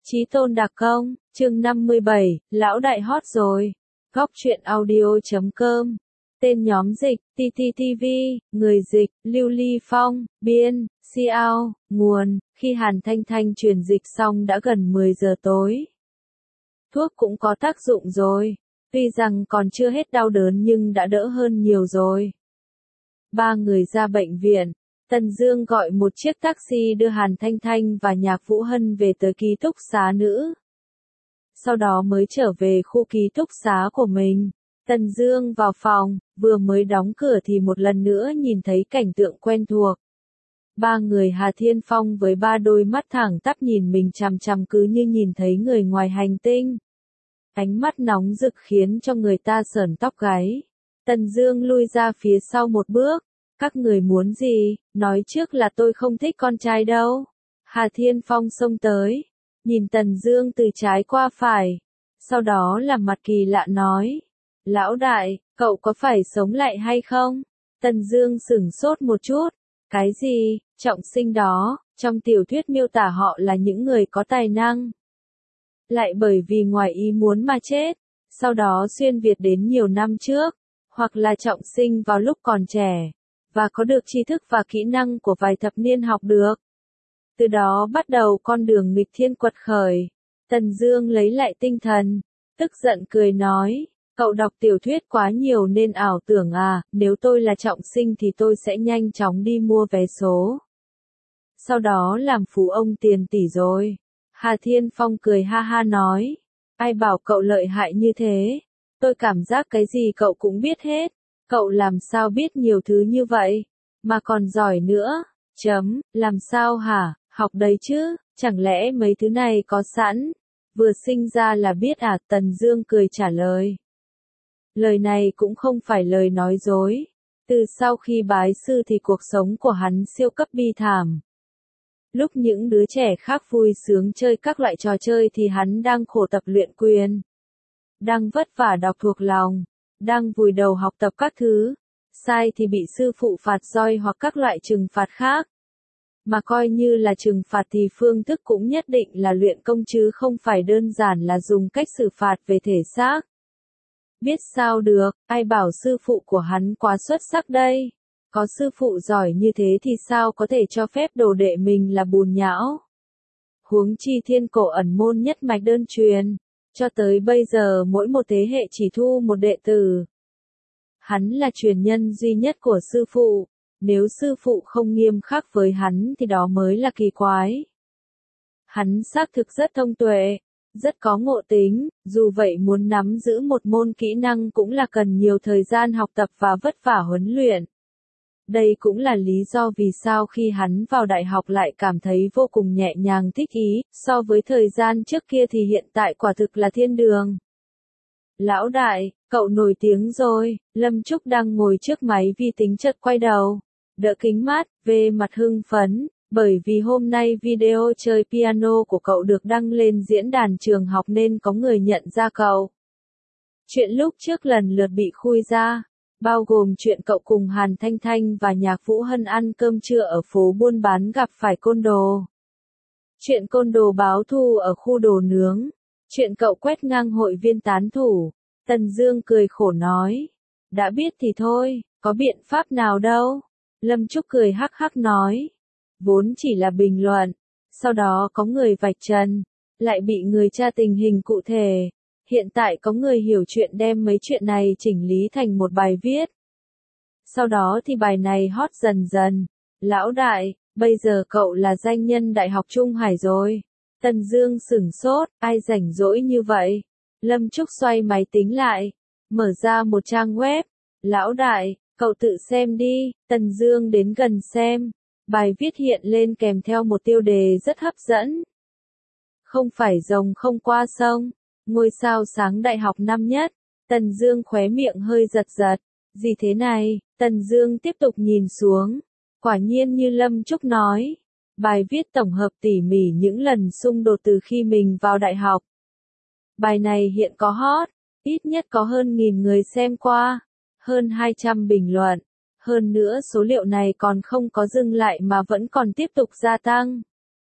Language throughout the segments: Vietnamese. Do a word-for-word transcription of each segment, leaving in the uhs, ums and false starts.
Chí tôn đặc công, chương năm mươi bảy, lão đại hot rồi. Góc truyện audio chấm com. Tên nhóm dịch, tê tê tê vê, người dịch, Lưu Ly Phong, biên, Xiao, nguồn, khi Hàn Thanh Thanh truyền dịch xong đã gần mười giờ tối. Thuốc cũng có tác dụng rồi, tuy rằng còn chưa hết đau đớn nhưng đã đỡ hơn nhiều rồi. Ba người ra bệnh viện. Tần Dương gọi một chiếc taxi đưa Hàn Thanh Thanh và Nhạc Vũ Hân về tới ký túc xá nữ. Sau đó mới trở về khu ký túc xá của mình. Tần Dương vào phòng, vừa mới đóng cửa thì một lần nữa nhìn thấy cảnh tượng quen thuộc. Ba người Hà Thiên Phong với ba đôi mắt thẳng tắp nhìn mình chằm chằm cứ như nhìn thấy người ngoài hành tinh. Ánh mắt nóng rực khiến cho người ta sởn tóc gáy. Tần Dương lui ra phía sau một bước. Các người muốn gì, nói trước là tôi không thích con trai đâu. Hà Thiên Phong xông tới, nhìn Tần Dương từ trái qua phải, sau đó làm mặt kỳ lạ nói. Lão đại, cậu có phải sống lại hay không? Tần Dương sửng sốt một chút. Cái gì, trọng sinh đó, trong tiểu thuyết miêu tả họ là những người có tài năng. Lại bởi vì ngoài ý muốn mà chết, sau đó xuyên Việt đến nhiều năm trước, hoặc là trọng sinh vào lúc còn trẻ. Và có được tri thức và kỹ năng của vài thập niên học được. Từ đó bắt đầu con đường nghịch thiên quật khởi. Tần Dương lấy lại tinh thần, tức giận cười nói, cậu đọc tiểu thuyết quá nhiều nên ảo tưởng à, nếu tôi là trọng sinh thì tôi sẽ nhanh chóng đi mua vé số. Sau đó làm phú ông tiền tỷ rồi. Hà Thiên Phong cười ha ha nói, ai bảo cậu lợi hại như thế, tôi cảm giác cái gì cậu cũng biết hết. Cậu làm sao biết nhiều thứ như vậy, mà còn giỏi nữa, chấm, làm sao hả, học đấy chứ, chẳng lẽ mấy thứ này có sẵn, vừa sinh ra là biết à, Tần Dương cười trả lời. Lời này cũng không phải lời nói dối, từ sau khi bái sư thì cuộc sống của hắn siêu cấp bi thảm. Lúc những đứa trẻ khác vui sướng chơi các loại trò chơi thì hắn đang khổ tập luyện quyền, đang vất vả đọc thuộc lòng. Đang vùi đầu học tập các thứ, sai thì bị sư phụ phạt roi hoặc các loại trừng phạt khác. Mà coi như là trừng phạt thì phương thức cũng nhất định là luyện công chứ không phải đơn giản là dùng cách xử phạt về thể xác. Biết sao được, ai bảo sư phụ của hắn quá xuất sắc đây. Có sư phụ giỏi như thế thì sao có thể cho phép đồ đệ mình là bùn nhão. Huống chi thiên cổ ẩn môn nhất mạch đơn truyền. Cho tới bây giờ mỗi một thế hệ chỉ thu một đệ tử. Hắn là truyền nhân duy nhất của sư phụ, nếu sư phụ không nghiêm khắc với hắn thì đó mới là kỳ quái. Hắn xác thực rất thông tuệ, rất có ngộ tính, dù vậy muốn nắm giữ một môn kỹ năng cũng là cần nhiều thời gian học tập và vất vả huấn luyện. Đây cũng là lý do vì sao khi hắn vào đại học lại cảm thấy vô cùng nhẹ nhàng thích ý, so với thời gian trước kia thì hiện tại quả thực là thiên đường. Lão đại, cậu nổi tiếng rồi, Lâm Trúc đang ngồi trước máy vi tính chợt quay đầu, đỡ kính mát, về mặt hưng phấn, bởi vì hôm nay video chơi piano của cậu được đăng lên diễn đàn trường học nên có người nhận ra cậu. Chuyện lúc trước lần lượt bị khui ra. Bao gồm chuyện cậu cùng Hàn Thanh Thanh và Nhạc Vũ Hân ăn cơm trưa ở phố buôn bán gặp phải côn đồ. Chuyện côn đồ báo thù ở khu đồ nướng. Chuyện cậu quét ngang hội viên tán thủ. Tần Dương cười khổ nói. Đã biết thì thôi, có biện pháp nào đâu. Lâm Trúc cười hắc hắc nói. Vốn chỉ là bình luận. Sau đó có người vạch trần. Lại bị người tra tình hình cụ thể. Hiện tại có người hiểu chuyện đem mấy chuyện này chỉnh lý thành một bài viết. Sau đó thì bài này hot dần dần. Lão đại, bây giờ cậu là danh nhân Đại học Trung Hải rồi. Tần Dương sửng sốt, ai rảnh rỗi như vậy? Lâm Trúc xoay máy tính lại, mở ra một trang web. Lão đại, cậu tự xem đi. Tần Dương đến gần xem. Bài viết hiện lên kèm theo một tiêu đề rất hấp dẫn. Không phải rồng không qua sông. Ngôi sao sáng đại học năm nhất, Tần Dương khóe miệng hơi giật giật, gì thế này, Tần Dương tiếp tục nhìn xuống, quả nhiên như Lâm Trúc nói, bài viết tổng hợp tỉ mỉ những lần xung đột từ khi mình vào đại học. Bài này hiện có hot, ít nhất có hơn nghìn người xem qua, hơn hai trăm bình luận, hơn nữa số liệu này còn không có dừng lại mà vẫn còn tiếp tục gia tăng.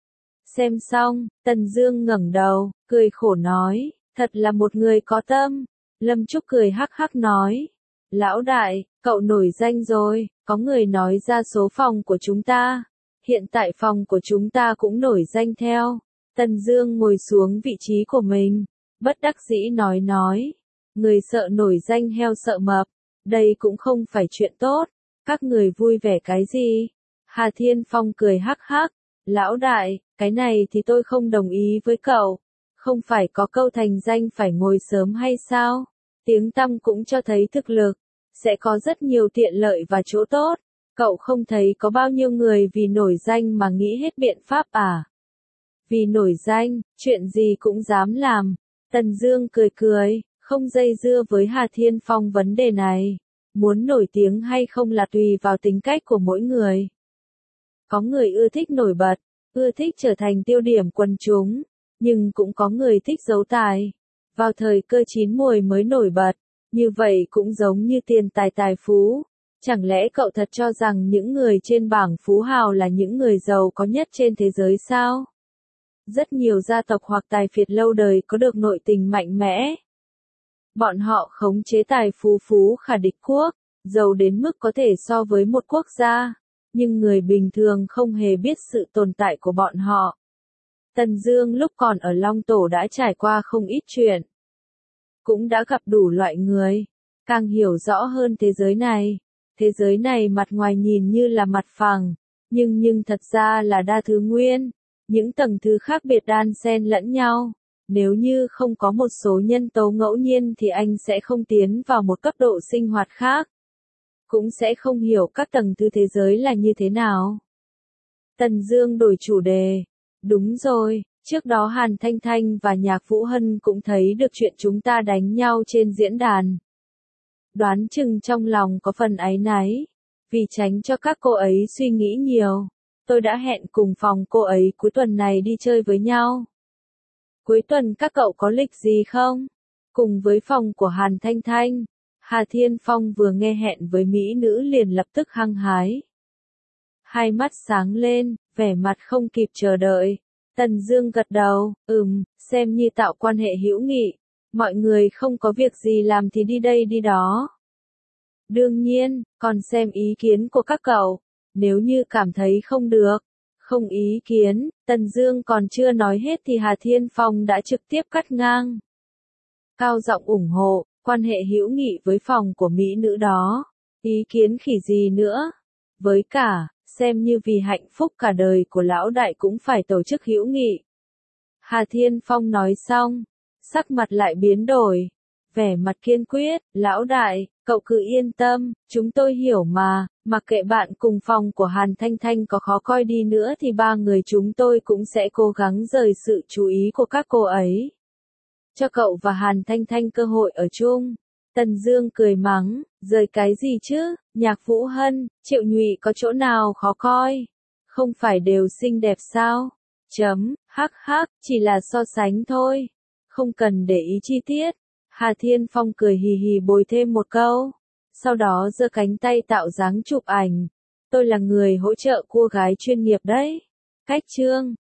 Xem xong, Tần Dương ngẩng đầu, cười khổ nói, thật là một người có tâm. Lâm Trúc cười hắc hắc nói, lão đại, cậu nổi danh rồi, có người nói ra số phòng của chúng ta. Hiện tại phòng của chúng ta cũng nổi danh theo. Tần Dương ngồi xuống vị trí của mình, bất đắc dĩ nói nói, người sợ nổi danh heo sợ mập, đây cũng không phải chuyện tốt, các người vui vẻ cái gì? Hà Thiên Phong cười hắc hắc, lão đại, cái này thì tôi không đồng ý với cậu, không phải có câu thành danh phải ngồi sớm hay sao? Tiếng tăm cũng cho thấy thực lực, sẽ có rất nhiều tiện lợi và chỗ tốt, cậu không thấy có bao nhiêu người vì nổi danh mà nghĩ hết biện pháp à? Vì nổi danh, chuyện gì cũng dám làm. Tần Dương cười cười, không dây dưa với Hà Thiên Phong vấn đề này. Muốn nổi tiếng hay không là tùy vào tính cách của mỗi người. Có người ưa thích nổi bật, ưa thích trở thành tiêu điểm quần chúng, nhưng cũng có người thích giấu tài. Vào thời cơ chín muồi mới nổi bật, như vậy cũng giống như tiền tài tài phú. Chẳng lẽ cậu thật cho rằng những người trên bảng phú hào là những người giàu có nhất trên thế giới sao? Rất nhiều gia tộc hoặc tài phiệt lâu đời có được nội tình mạnh mẽ. Bọn họ khống chế tài phú phú khả địch quốc, giàu đến mức có thể so với một quốc gia, nhưng người bình thường không hề biết sự tồn tại của bọn họ. Tần Dương lúc còn ở Long Tổ đã trải qua không ít chuyện, cũng đã gặp đủ loại người, càng hiểu rõ hơn thế giới này. Thế giới này mặt ngoài nhìn như là mặt phẳng, nhưng nhưng thật ra là đa thứ nguyên, những tầng thứ khác biệt đan xen lẫn nhau. Nếu như không có một số nhân tố ngẫu nhiên thì anh sẽ không tiến vào một cấp độ sinh hoạt khác, cũng sẽ không hiểu các tầng thứ thế giới là như thế nào. Tần Dương đổi chủ đề. Đúng rồi, trước đó Hàn Thanh Thanh và Nhạc Vũ Hân cũng thấy được chuyện chúng ta đánh nhau trên diễn đàn. Đoán chừng trong lòng có phần áy náy, vì tránh cho các cô ấy suy nghĩ nhiều. Tôi đã hẹn cùng phòng cô ấy cuối tuần này đi chơi với nhau. Cuối tuần các cậu có lịch gì không? Cùng với phòng của Hàn Thanh Thanh, Hà Thiên Phong vừa nghe hẹn với mỹ nữ liền lập tức hăng hái. Hai mắt sáng lên, vẻ mặt không kịp chờ đợi. Tần Dương gật đầu, ừm, xem như tạo quan hệ hữu nghị. Mọi người không có việc gì làm thì đi đây đi đó. Đương nhiên, còn xem ý kiến của các cậu. Nếu như cảm thấy không được, không ý kiến, Tần Dương còn chưa nói hết thì Hà Thiên Phong đã trực tiếp cắt ngang. Cao giọng ủng hộ, quan hệ hữu nghị với phòng của mỹ nữ đó. Ý kiến khỉ gì nữa? Với cả, xem như vì hạnh phúc cả đời của lão đại cũng phải tổ chức hữu nghị. Hà Thiên Phong nói xong, sắc mặt lại biến đổi, vẻ mặt kiên quyết, lão đại, cậu cứ yên tâm, chúng tôi hiểu mà, mặc kệ bạn cùng phòng của Hàn Thanh Thanh có khó coi đi nữa thì ba người chúng tôi cũng sẽ cố gắng rời sự chú ý của các cô ấy. Cho cậu và Hàn Thanh Thanh cơ hội ở chung. Tần Dương cười mắng, rời cái gì chứ, Nhạc Vũ Hân, Triệu Nhụy có chỗ nào khó coi? Không phải đều xinh đẹp sao? Chấm, hắc hắc, chỉ là so sánh thôi. Không cần để ý chi tiết. Hà Thiên Phong cười hì hì bồi thêm một câu. Sau đó giơ cánh tay tạo dáng chụp ảnh. Tôi là người hỗ trợ cô gái chuyên nghiệp đấy. Cách chương.